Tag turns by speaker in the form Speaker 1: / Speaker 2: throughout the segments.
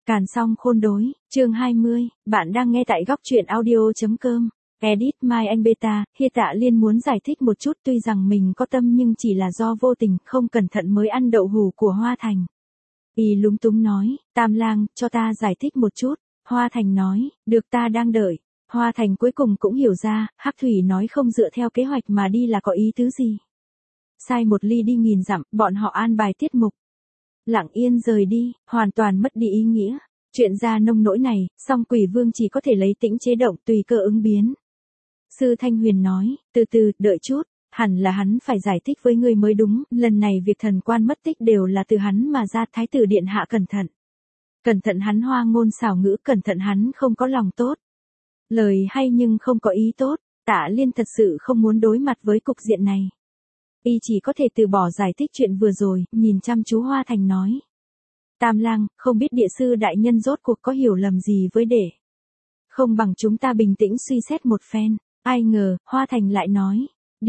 Speaker 1: Càn song khôn đối, chương 20, bạn đang nghe tại góc truyện audio.com. Edit Mai Anh Beta, Hi Tạ Liên muốn giải thích một chút, tuy rằng mình có tâm nhưng chỉ là do vô tình, không cẩn thận mới ăn đậu hủ của Hoa Thành. Y lúng túng nói, Tam Lang, cho ta giải thích một chút. Hoa Thành nói, được, ta đang đợi. Hoa Thành cuối cùng cũng hiểu ra, Hắc Thủy nói không dựa theo kế hoạch mà đi là có ý tứ gì. Sai một ly đi nghìn dặm, bọn họ an bài tiết mục. Lặng yên rời đi, hoàn toàn mất đi ý nghĩa. Chuyện ra nông nỗi này, song Quỷ Vương chỉ có thể lấy tĩnh chế động tùy cơ ứng biến. Sư Thanh Huyền nói, từ từ, đợi chút, hẳn là hắn phải giải thích với ngươi mới đúng, lần này việc thần quan mất tích đều là từ hắn mà ra. Thái tử điện hạ cẩn thận. Cẩn thận hắn hoa ngôn xảo ngữ, cẩn thận hắn không có lòng tốt. Lời hay nhưng không có ý tốt, Tạ Liên thật sự không muốn đối mặt với cục diện này. Y chỉ có thể từ bỏ giải thích chuyện vừa rồi, nhìn chăm chú Hoa Thành nói. Tam Lang, không biết địa sư đại nhân rốt cuộc có hiểu lầm gì với đệ. Không bằng chúng ta bình tĩnh suy xét một phen. Ai ngờ, Hoa Thành lại nói.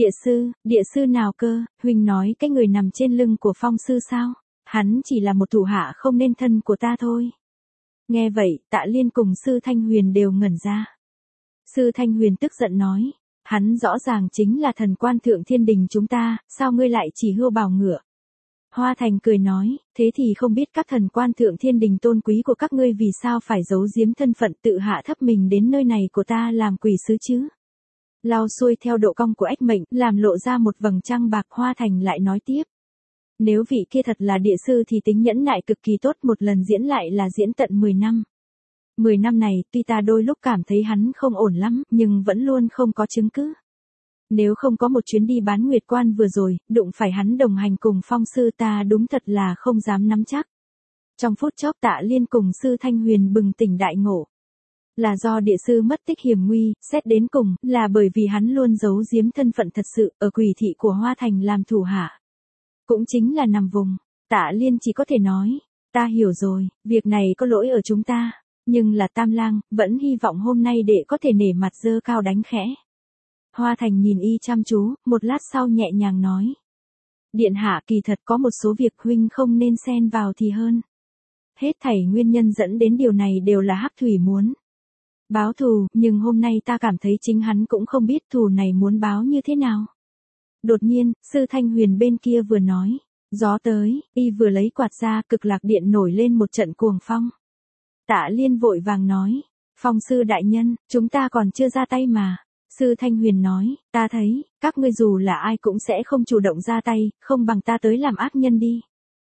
Speaker 1: Địa sư nào cơ, huynh nói cái người nằm trên lưng của Phong sư sao? Hắn chỉ là một thủ hạ không nên thân của ta thôi. Nghe vậy, Tạ Liên cùng Sư Thanh Huyền đều ngẩn ra. Sư Thanh Huyền tức giận nói. Hắn rõ ràng chính là thần quan thượng thiên đình chúng ta, sao ngươi lại chỉ hươu bào ngựa? Hoa Thành cười nói, thế thì không biết các thần quan thượng thiên đình tôn quý của các ngươi vì sao phải giấu giếm thân phận tự hạ thấp mình đến nơi này của ta làm quỷ sứ chứ? Lao xuôi theo độ cong của ếch mệnh, làm lộ ra một vầng trăng bạc. Hoa Thành lại nói tiếp. Nếu vị kia thật là địa sư thì tính nhẫn nại cực kỳ tốt, một lần diễn lại là diễn tận 10 năm. 10 năm này, tuy ta đôi lúc cảm thấy hắn không ổn lắm, nhưng vẫn luôn không có chứng cứ. Nếu không có một chuyến đi bán nguyệt quan vừa rồi, đụng phải hắn đồng hành cùng Phong sư, ta đúng thật là không dám nắm chắc. Trong phút chốc Tạ Liên cùng Sư Thanh Huyền bừng tỉnh đại ngộ. Là do địa sư mất tích hiểm nguy, xét đến cùng, là bởi vì hắn luôn giấu giếm thân phận thật sự, ở quỷ thị của Hoa Thành làm thủ hạ. Cũng chính là nằm vùng. Tạ Liên chỉ có thể nói, ta hiểu rồi, việc này có lỗi ở chúng ta. Nhưng là Tam Lang, vẫn hy vọng hôm nay đệ có thể nể mặt dơ cao đánh khẽ. Hoa Thành nhìn y chăm chú, một lát sau nhẹ nhàng nói. Điện hạ, kỳ thật có một số việc huynh không nên xen vào thì hơn. Hết thảy nguyên nhân dẫn đến điều này đều là Hắc Thủy muốn báo thù, nhưng hôm nay ta cảm thấy chính hắn cũng không biết thù này muốn báo như thế nào. Đột nhiên, Sư Thanh Huyền bên kia vừa nói, gió tới, y vừa lấy quạt ra, Cực Lạc Điện nổi lên một trận cuồng phong. Tạ Liên vội vàng nói, Phong sư đại nhân, chúng ta còn chưa ra tay mà. Sư Thanh Huyền nói, ta thấy, các ngươi dù là ai cũng sẽ không chủ động ra tay, không bằng ta tới làm ác nhân đi.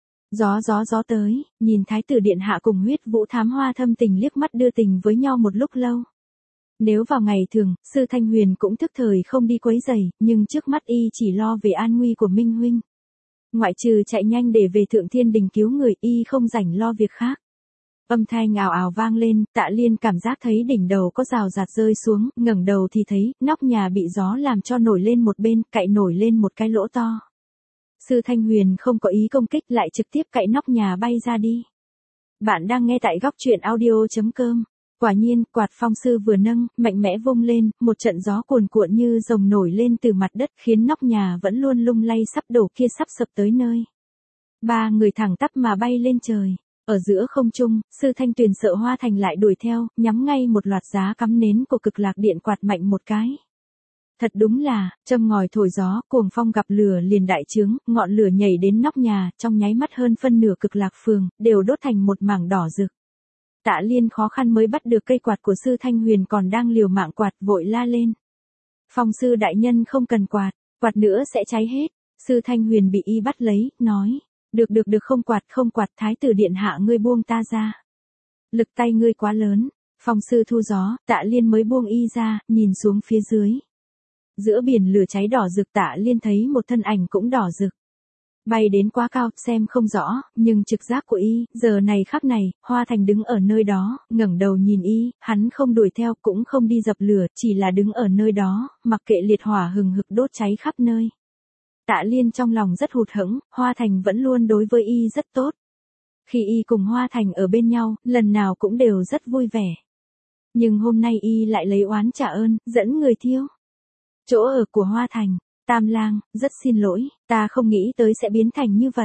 Speaker 1: Gió tới, nhìn Thái tử điện hạ cùng Huyết Vũ Thám Hoa thâm tình liếc mắt đưa tình với nhau một lúc lâu. Nếu vào ngày thường, Sư Thanh Huyền cũng thức thời không đi quấy rầy, nhưng trước mắt y chỉ lo về an nguy của Minh huynh. Ngoại trừ chạy nhanh để về Thượng Thiên Đình cứu người, y không rảnh lo việc khác. Âm thanh ào ào vang lên, Tạ Liên cảm giác thấy đỉnh đầu có rào rạt rơi xuống, ngẩng đầu thì thấy, nóc nhà bị gió làm cho nổi lên một bên, cạy nổi lên một cái lỗ to. Sư Thanh Huyền không có ý công kích, lại trực tiếp cạy nóc nhà bay ra đi. Bạn đang nghe tại góc truyện audio.com. Quả nhiên, quạt Phong sư vừa nâng, mạnh mẽ vung lên, một trận gió cuồn cuộn như rồng nổi lên từ mặt đất, khiến nóc nhà vẫn luôn lung lay sắp đổ kia sắp sập tới nơi. Ba người thẳng tắp mà bay lên trời. Ở giữa không trung, Sư Thanh Tuyền sợ Hoa Thành lại đuổi theo, nhắm ngay một loạt giá cắm nến của Cực Lạc Điện quạt mạnh một cái. Thật đúng là, châm ngòi thổi gió, cuồng phong gặp lửa liền đại chướng, ngọn lửa nhảy đến nóc nhà, trong nháy mắt hơn phân nửa Cực Lạc phường, đều đốt thành một mảng đỏ rực. Tạ Liên khó khăn mới bắt được cây quạt của Sư Thanh Huyền còn đang liều mạng quạt, vội la lên. Phong sư đại nhân không cần quạt nữa sẽ cháy hết. Sư Thanh Huyền bị y bắt lấy, nói. Được không quạt, Thái tử điện hạ ngươi buông ta ra. Lực tay ngươi quá lớn. Phong sư thu gió, Tạ Liên mới buông y ra, nhìn xuống phía dưới. Giữa biển lửa cháy đỏ rực, Tạ Liên thấy một thân ảnh cũng đỏ rực. Bay đến quá cao, xem không rõ, nhưng trực giác của y, giờ này khắc này, Hoa Thành đứng ở nơi đó, ngẩng đầu nhìn y, hắn không đuổi theo cũng không đi dập lửa, chỉ là đứng ở nơi đó, mặc kệ liệt hỏa hừng hực đốt cháy khắp nơi. Tạ Liên trong lòng rất hụt hẫng, Hoa Thành vẫn luôn đối với y rất tốt. Khi y cùng Hoa Thành ở bên nhau, lần nào cũng đều rất vui vẻ. Nhưng hôm nay y lại lấy oán trả ơn, dẫn người thiêu chỗ ở của Hoa Thành. Tam Lang, rất xin lỗi, ta không nghĩ tới sẽ biến thành như vậy.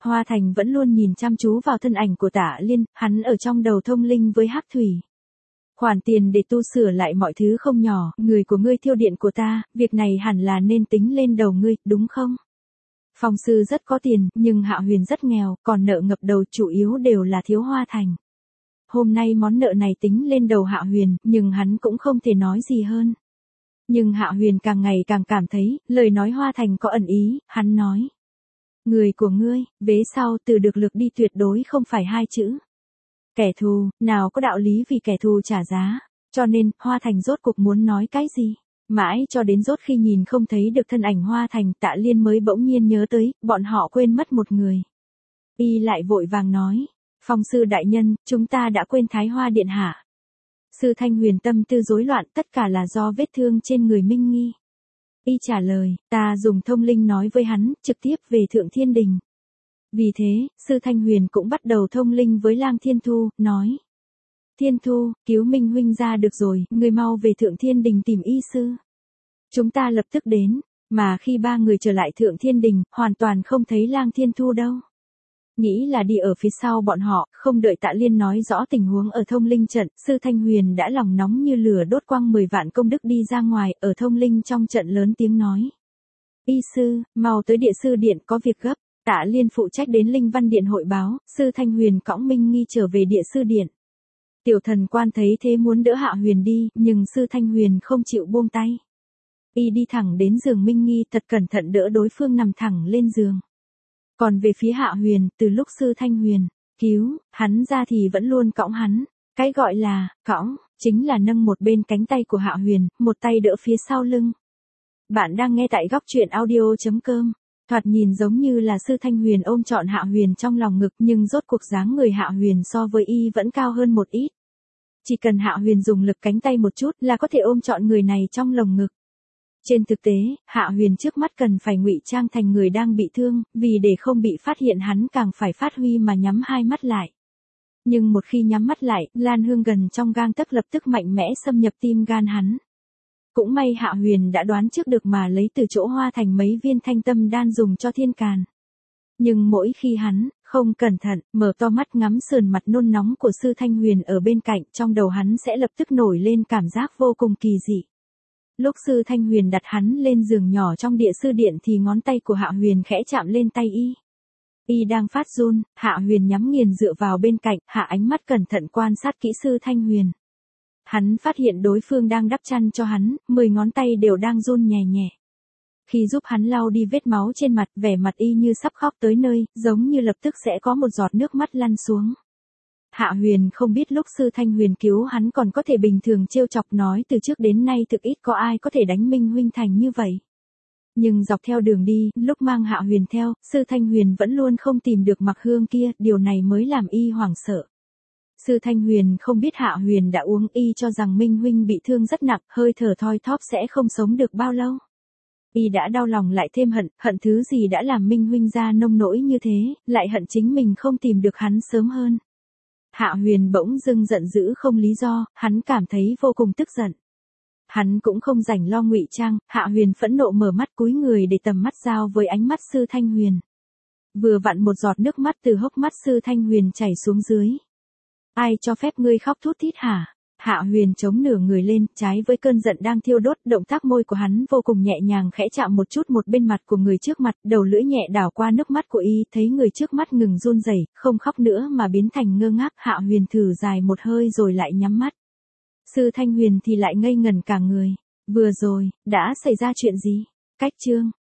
Speaker 1: Hoa Thành vẫn luôn nhìn chăm chú vào thân ảnh của Tạ Liên, hắn ở trong đầu thông linh với Hắc Thủy. Khoản tiền để tu sửa lại mọi thứ không nhỏ, người của ngươi thiêu điện của ta, việc này hẳn là nên tính lên đầu ngươi, đúng không? Phong sư rất có tiền, nhưng Hạ Huyền rất nghèo, còn nợ ngập đầu chủ yếu đều là thiếu Hoa Thành. Hôm nay món nợ này tính lên đầu Hạ Huyền, nhưng hắn cũng không thể nói gì hơn. Nhưng Hạ Huyền càng ngày càng cảm thấy, lời nói Hoa Thành có ẩn ý, hắn nói. Người của ngươi, vế sau từ được lực đi tuyệt đối không phải hai chữ. Kẻ thù, nào có đạo lý vì kẻ thù trả giá, cho nên, Hoa Thành rốt cuộc muốn nói cái gì? Mãi cho đến rốt khi nhìn không thấy được thân ảnh Hoa Thành, Tạ Liên mới bỗng nhiên nhớ tới, bọn họ quên mất một người. Y lại vội vàng nói, Phong sư đại nhân, chúng ta đã quên Thái Hoa điện hạ. Sư Thanh Huyền tâm tư rối loạn, tất cả là do vết thương trên người Minh Nghi. Y trả lời, ta dùng thông linh nói với hắn, trực tiếp về Thượng Thiên Đình. Vì thế, Sư Thanh Huyền cũng bắt đầu thông linh với Lang Thiên Thu, nói. Thiên Thu, cứu Minh huynh ra được rồi, người mau về Thượng Thiên Đình tìm y sư. Chúng ta lập tức đến, mà khi ba người trở lại Thượng Thiên Đình, hoàn toàn không thấy Lang Thiên Thu đâu. Nghĩ là đi ở phía sau bọn họ, không đợi Tạ Liên nói rõ tình huống ở thông linh trận, Sư Thanh Huyền đã lòng nóng như lửa đốt quăng 10 vạn công đức đi ra ngoài, ở thông linh trong trận lớn tiếng nói. Y sư, mau tới địa sư điện có việc gấp. Tạ Liên phụ trách đến Linh Văn Điện hội báo, Sư Thanh Huyền cõng Minh Nghi trở về địa sư điện. Tiểu thần quan thấy thế muốn đỡ Hạ Huyền đi, nhưng Sư Thanh Huyền không chịu buông tay. Y đi thẳng đến giường Minh Nghi thật cẩn thận đỡ đối phương nằm thẳng lên giường. Còn về phía Hạ Huyền, từ lúc Sư Thanh Huyền cứu hắn ra thì vẫn luôn cõng hắn. Cái gọi là cõng, chính là nâng một bên cánh tay của Hạ Huyền, một tay đỡ phía sau lưng. Bạn đang nghe tại góc truyện audio.com. Thoạt nhìn giống như là Sư Thanh Huyền ôm trọn Hạ Huyền trong lòng ngực, nhưng rốt cuộc dáng người Hạ Huyền so với y vẫn cao hơn một ít. Chỉ cần Hạ Huyền dùng lực cánh tay một chút là có thể ôm trọn người này trong lồng ngực. Trên thực tế, Hạ Huyền trước mắt cần phải ngụy trang thành người đang bị thương, vì để không bị phát hiện hắn càng phải phát huy mà nhắm hai mắt lại. Nhưng một khi nhắm mắt lại, Lan Hương gần trong gang tấc lập tức mạnh mẽ xâm nhập tim gan hắn. Cũng may Hạ Huyền đã đoán trước được mà lấy từ chỗ Hoa Thành mấy viên thanh tâm đan dùng cho thiên càn. Nhưng mỗi khi hắn, không cẩn thận, mở to mắt ngắm sườn mặt nôn nóng của Sư Thanh Huyền ở bên cạnh, trong đầu hắn sẽ lập tức nổi lên cảm giác vô cùng kỳ dị. Lúc Sư Thanh Huyền đặt hắn lên giường nhỏ trong địa sư điện thì ngón tay của Hạ Huyền khẽ chạm lên tay y. Y đang phát run, Hạ Huyền nhắm nghiền dựa vào bên cạnh, hạ ánh mắt cẩn thận quan sát kỹ Sư Thanh Huyền. Hắn phát hiện đối phương đang đắp chăn cho hắn, 10 ngón tay đều đang run nhẹ nhẹ. Khi giúp hắn lau đi vết máu trên mặt, vẻ mặt y như sắp khóc tới nơi, giống như lập tức sẽ có một giọt nước mắt lăn xuống. Hạ Huyền không biết lúc Sư Thanh Huyền cứu hắn còn có thể bình thường trêu chọc nói từ trước đến nay thực ít có ai có thể đánh Minh huynh thành như vậy. Nhưng dọc theo đường đi, lúc mang Hạ Huyền theo, Sư Thanh Huyền vẫn luôn không tìm được Mặc Hương kia, điều này mới làm y hoảng sợ. Sư Thanh Huyền không biết Hạ Huyền đã uống, y cho rằng Minh huynh bị thương rất nặng, hơi thở thoi thóp sẽ không sống được bao lâu. Y đã đau lòng lại thêm hận, hận thứ gì đã làm Minh huynh ra nông nỗi như thế, lại hận chính mình không tìm được hắn sớm hơn. Hạ Huyền bỗng dưng giận dữ không lý do, hắn cảm thấy vô cùng tức giận. Hắn cũng không rảnh lo ngụy trang, Hạ Huyền phẫn nộ mở mắt cúi người để tầm mắt giao với ánh mắt Sư Thanh Huyền. Vừa vặn một giọt nước mắt từ hốc mắt Sư Thanh Huyền chảy xuống dưới. Ai cho phép ngươi khóc thút thít hả? Hạ Huyền chống nửa người lên, trái với cơn giận đang thiêu đốt, động tác môi của hắn vô cùng nhẹ nhàng khẽ chạm một chút một bên mặt của người trước mặt, đầu lưỡi nhẹ đảo qua nước mắt của y, thấy người trước mắt ngừng run rẩy, không khóc nữa mà biến thành ngơ ngác, Hạ Huyền thử dài một hơi rồi lại nhắm mắt. Sư Thanh Huyền thì lại ngây ngẩn cả người. Vừa rồi, đã xảy ra chuyện gì? Cách chương